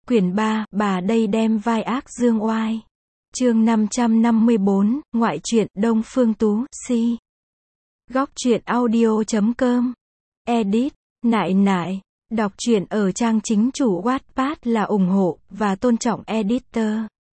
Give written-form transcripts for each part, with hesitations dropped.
Quyển 3, bà đây đem vai ác dương oai. Chương 554, ngoại truyện Đông Phương Tú, si. Góc truyện audio.com. Edit, nại nại. Đọc truyện ở trang chính chủ Wattpad là ủng hộ và tôn trọng editor.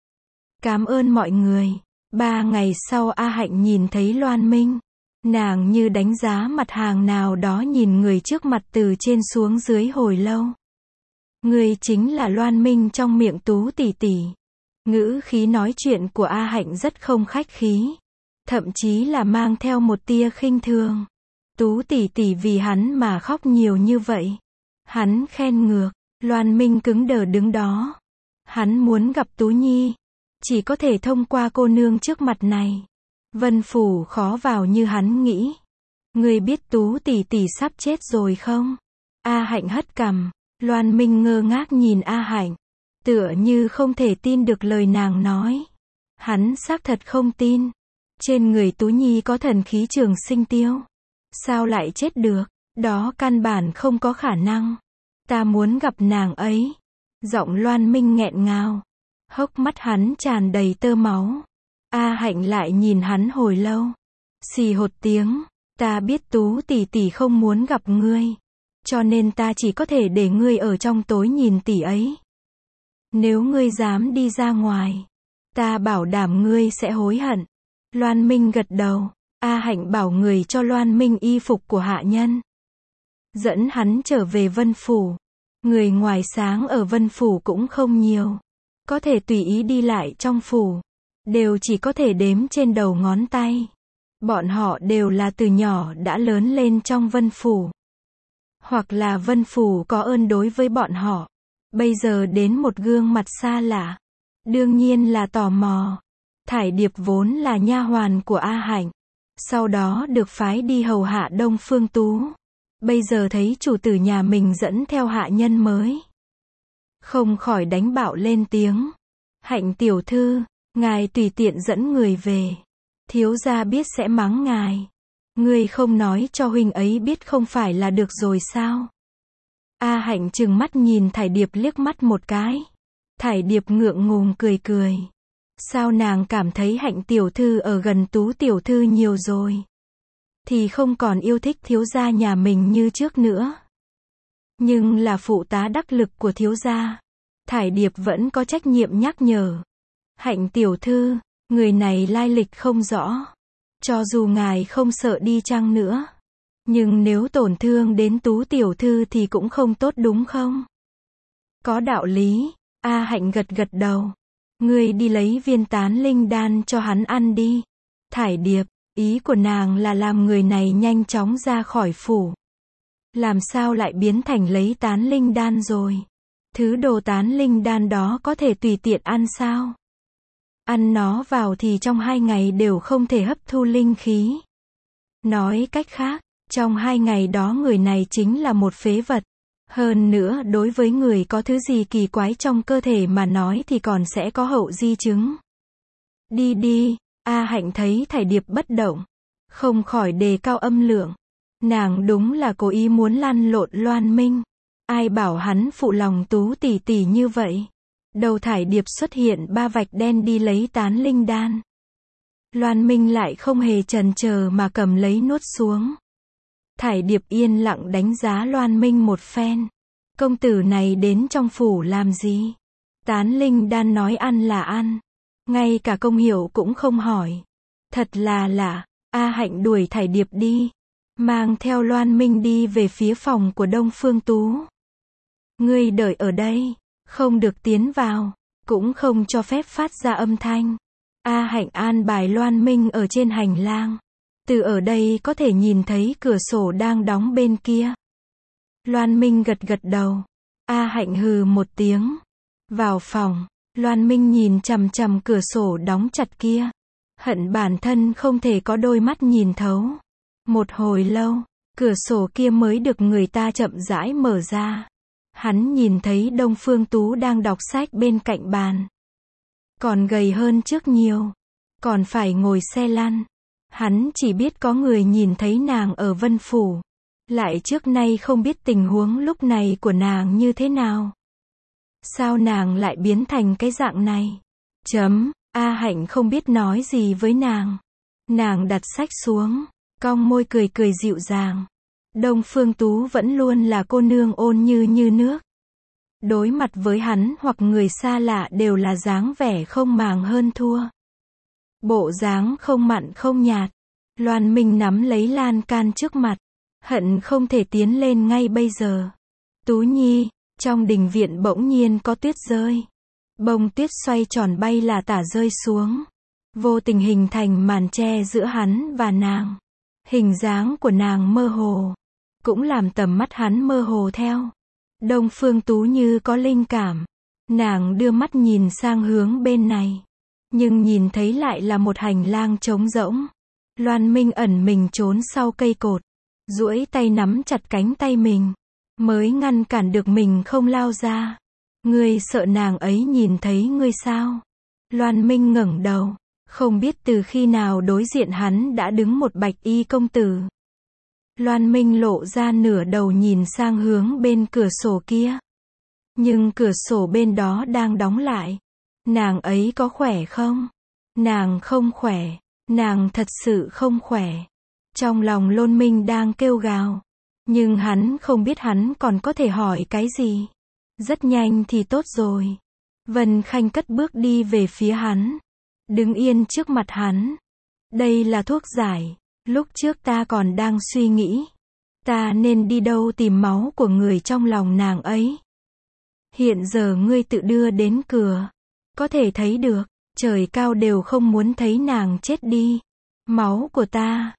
Cảm ơn mọi người. 3 ngày sau A Hạnh nhìn thấy Loan Minh. Nàng như đánh giá mặt hàng nào đó nhìn người trước mặt từ trên xuống dưới hồi lâu. Người chính là Loan Minh trong miệng Tú tỷ tỷ. Ngữ khí nói chuyện của A Hạnh rất không khách khí. Thậm chí là mang theo một tia khinh thường. Tú tỷ tỷ vì hắn mà khóc nhiều như vậy. Hắn khen ngược. Loan Minh cứng đờ đứng đó. Hắn muốn gặp Tú Nhi. Chỉ có thể thông qua cô nương trước mặt này. Vân Phủ khó vào như hắn nghĩ. Người biết Tú tỷ tỷ sắp chết rồi không? A Hạnh hất cằm. Loan Minh ngơ ngác nhìn A Hạnh. Tựa như không thể tin được lời nàng nói. Hắn xác thật không tin. Trên người Tú Nhi có thần khí trường sinh tiêu. Sao lại chết được? Đó căn bản không có khả năng. Ta muốn gặp nàng ấy. Giọng Loan Minh nghẹn ngào. Hốc mắt hắn tràn đầy tơ máu. A Hạnh lại nhìn hắn hồi lâu. Xì hột tiếng. Ta biết Tú tỷ tỷ không muốn gặp ngươi. Cho nên ta chỉ có thể để ngươi ở trong tối nhìn tỷ ấy. Nếu ngươi dám đi ra ngoài, ta bảo đảm ngươi sẽ hối hận. Loan Minh gật đầu. A Hạnh bảo người cho Loan Minh y phục của hạ nhân. Dẫn hắn trở về Vân Phủ. Người ngoài sáng ở Vân Phủ cũng không nhiều. Có thể tùy ý đi lại trong phủ. Đều chỉ có thể đếm trên đầu ngón tay. Bọn họ đều là từ nhỏ đã lớn lên trong Vân Phủ. Hoặc là Vân Phủ có ơn đối với bọn họ. Bây giờ đến một gương mặt xa lạ. Đương nhiên là tò mò. Thải Điệp vốn là nha hoàn của A Hạnh. Sau đó được phái đi hầu hạ Đông Phương Tú. Bây giờ thấy chủ tử nhà mình dẫn theo hạ nhân mới. Không khỏi đánh bạo lên tiếng. Hạnh tiểu thư, ngài tùy tiện dẫn người về. Thiếu gia biết sẽ mắng ngài. Ngươi không nói cho huynh ấy biết không phải là được rồi sao? A Hạnh trừng mắt nhìn Thải Điệp liếc mắt một cái. Thải Điệp ngượng ngùng cười cười. Sao nàng cảm thấy Hạnh tiểu thư ở gần Tú tiểu thư nhiều rồi? Thì không còn yêu thích thiếu gia nhà mình như trước nữa. Nhưng là phụ tá đắc lực của thiếu gia. Thải Điệp vẫn có trách nhiệm nhắc nhở. Hạnh tiểu thư, người này lai lịch không rõ. Cho dù ngài không sợ đi chăng nữa. Nhưng nếu tổn thương đến Tú tiểu thư thì cũng không tốt đúng không? Có đạo lý. A Hạnh gật gật đầu. Ngươi đi lấy viên tán linh đan cho hắn ăn đi. Thải Điệp, ý của nàng là làm người này nhanh chóng ra khỏi phủ. Làm sao lại biến thành lấy tán linh đan rồi? Thứ đồ tán linh đan đó có thể tùy tiện ăn sao? Ăn nó vào thì trong 2 ngày đều không thể hấp thu linh khí. Nói cách khác, trong 2 ngày đó người này chính là một phế vật. Hơn nữa đối với người có thứ gì kỳ quái trong cơ thể mà nói thì còn sẽ có hậu di chứng. Đi đi, A Hạnh thấy Thải Điệp bất động. Không khỏi đề cao âm lượng. Nàng đúng là cố ý muốn lăn lộn Loan Minh. Ai bảo hắn phụ lòng Tú tỷ tỷ như vậy. Đầu Thải Điệp xuất hiện 3 vạch đen đi lấy tán linh đan. Loan Minh lại không hề chần chờ mà cầm lấy nuốt xuống. Thải Điệp yên lặng đánh giá Loan Minh một phen. Công tử này đến trong phủ làm gì? Tán linh đan nói ăn là ăn. Ngay cả công hiệu cũng không hỏi. Thật là lạ. A Hạnh đuổi Thải Điệp đi. Mang theo Loan Minh đi về phía phòng của Đông Phương Tú. Ngươi đợi ở đây. Không được tiến vào. Cũng không cho phép phát ra âm thanh. A Hạnh an bài Loan Minh ở trên hành lang. Từ ở đây có thể nhìn thấy cửa sổ đang đóng bên kia. Loan Minh gật gật đầu. A Hạnh hừ một tiếng. Vào phòng, Loan Minh nhìn chằm chằm cửa sổ đóng chặt kia. Hận bản thân không thể có đôi mắt nhìn thấu. Một hồi lâu, cửa sổ kia mới được người ta chậm rãi mở ra. Hắn nhìn thấy Đông Phương Tú đang đọc sách bên cạnh bàn. Còn gầy hơn trước nhiều. Còn phải ngồi xe lăn. Hắn chỉ biết có người nhìn thấy nàng ở Vân Phủ. Lại trước nay không biết tình huống lúc này của nàng như thế nào. Sao nàng lại biến thành cái dạng này? A Hạnh không biết nói gì với nàng. Nàng đặt sách xuống, cong môi cười cười dịu dàng. Đông Phương Tú vẫn luôn là cô nương ôn như nước. Đối mặt với hắn hoặc người xa lạ đều là dáng vẻ không màng hơn thua. Bộ dáng không mặn không nhạt. Loan Minh nắm lấy lan can trước mặt, hận không thể tiến lên ngay bây giờ. Tú Nhi, trong đình viện bỗng nhiên có tuyết rơi. Bông tuyết xoay tròn bay là tả rơi xuống. Vô tình hình thành màn che giữa hắn và nàng. Hình dáng của nàng mơ hồ, cũng làm tầm mắt hắn mơ hồ theo. Đông Phương Tú như có linh cảm. Nàng đưa mắt nhìn sang hướng bên này. Nhưng nhìn thấy lại là một hành lang trống rỗng. Loan Minh ẩn mình trốn sau cây cột. Duỗi tay nắm chặt cánh tay mình. Mới ngăn cản được mình không lao ra. Ngươi sợ nàng ấy nhìn thấy ngươi sao? Loan Minh ngẩng đầu. Không biết từ khi nào đối diện hắn đã đứng một bạch y công tử. Loan Minh lộ ra nửa đầu nhìn sang hướng bên cửa sổ kia. Nhưng cửa sổ bên đó đang đóng lại. Nàng ấy có khỏe không? Nàng không khỏe. Nàng thật sự không khỏe. Trong lòng Loan Minh đang kêu gào. Nhưng hắn không biết hắn còn có thể hỏi cái gì. Rất nhanh thì tốt rồi. Vân Khanh cất bước đi về phía hắn. Đứng yên trước mặt hắn. Đây là thuốc giải. Lúc trước ta còn đang suy nghĩ. Ta nên đi đâu tìm máu của người trong lòng nàng ấy. Hiện giờ ngươi tự đưa đến cửa. Có thể thấy được. Trời cao đều không muốn thấy nàng chết đi. Máu của ta.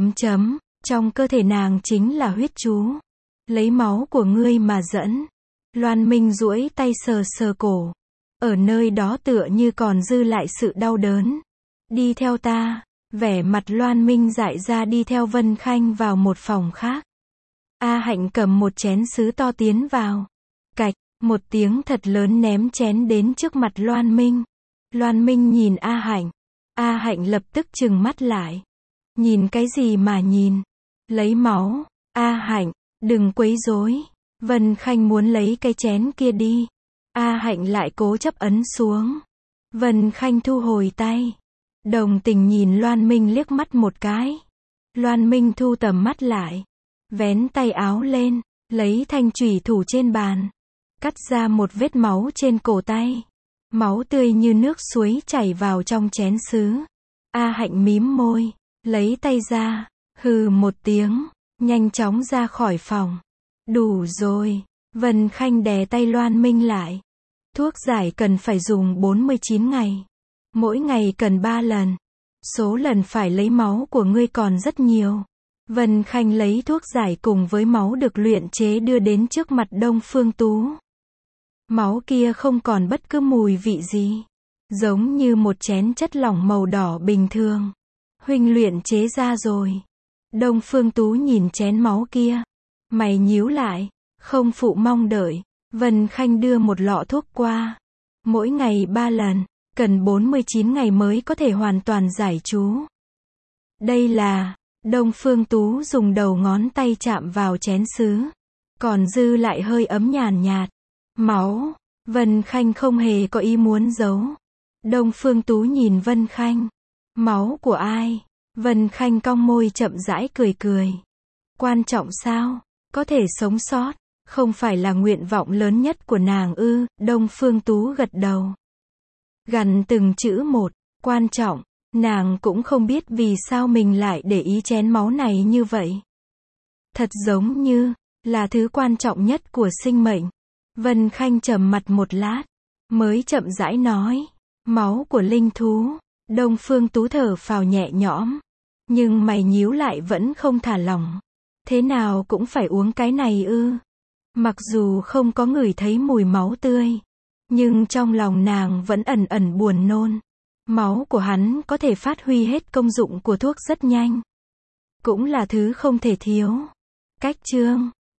Trong cơ thể nàng chính là huyết chú. Lấy máu của ngươi mà dẫn. Loan Minh duỗi tay sờ sờ cổ. Ở nơi đó tựa như còn dư lại sự đau đớn. Đi theo ta. Vẻ mặt Loan Minh dại ra đi theo Vân Khanh vào một phòng khác. A Hạnh cầm một chén sứ to tiến vào. Cạch, một tiếng thật lớn ném chén đến trước mặt Loan Minh. Loan Minh nhìn A Hạnh. A Hạnh lập tức trừng mắt lại. Nhìn cái gì mà nhìn? Lấy máu. A Hạnh, đừng quấy rối. Vân Khanh muốn lấy cái chén kia đi. A Hạnh lại cố chấp ấn xuống. Vân Khanh thu hồi tay. Đồng tình nhìn Loan Minh liếc mắt một cái. Loan Minh thu tầm mắt lại. Vén tay áo lên. Lấy thanh chủy thủ trên bàn. Cắt ra một vết máu trên cổ tay. Máu tươi như nước suối chảy vào trong chén sứ. A Hạnh mím môi. Lấy tay ra. Hừ một tiếng. Nhanh chóng ra khỏi phòng. Đủ rồi. Vân Khanh đè tay Loan Minh lại. Thuốc giải cần phải dùng 49 ngày. Mỗi ngày cần 3 lần. Số lần phải lấy máu của ngươi còn rất nhiều. Vân Khanh lấy thuốc giải cùng với máu được luyện chế đưa đến trước mặt Đông Phương Tú. Máu kia không còn bất cứ mùi vị gì. Giống như một chén chất lỏng màu đỏ bình thường. Huynh luyện chế ra rồi. Đông Phương Tú nhìn chén máu kia. Mày nhíu lại. Không phụ mong đợi. Vân Khanh đưa một lọ thuốc qua. Mỗi ngày 3 lần. Cần 49 ngày mới có thể hoàn toàn giải chú. Đây là. Đông Phương Tú dùng đầu ngón tay chạm vào chén sứ. Còn dư lại hơi ấm nhàn nhạt. Máu. Vân Khanh không hề có ý muốn giấu. Đông Phương Tú nhìn Vân Khanh. Máu của ai? Vân Khanh cong môi chậm rãi cười cười. Quan trọng sao? Có thể sống sót. Không phải là nguyện vọng lớn nhất của nàng ư? Đông Phương Tú gật đầu. Gằn từng chữ một. Quan trọng. Nàng cũng không biết vì sao mình lại để ý chén máu này như vậy. Thật giống như là thứ quan trọng nhất của sinh mệnh. Vân Khanh trầm mặt một lát. Mới chậm rãi nói. Máu của linh thú. Đông Phương Tú thở phào nhẹ nhõm. Nhưng mày nhíu lại vẫn không thả lỏng. Thế nào cũng phải uống cái này ư? Mặc dù không có ngửi thấy mùi máu tươi. Nhưng trong lòng nàng vẫn ẩn ẩn buồn nôn. Máu của hắn có thể phát huy hết công dụng của thuốc rất nhanh. Cũng là thứ không thể thiếu. Cách chương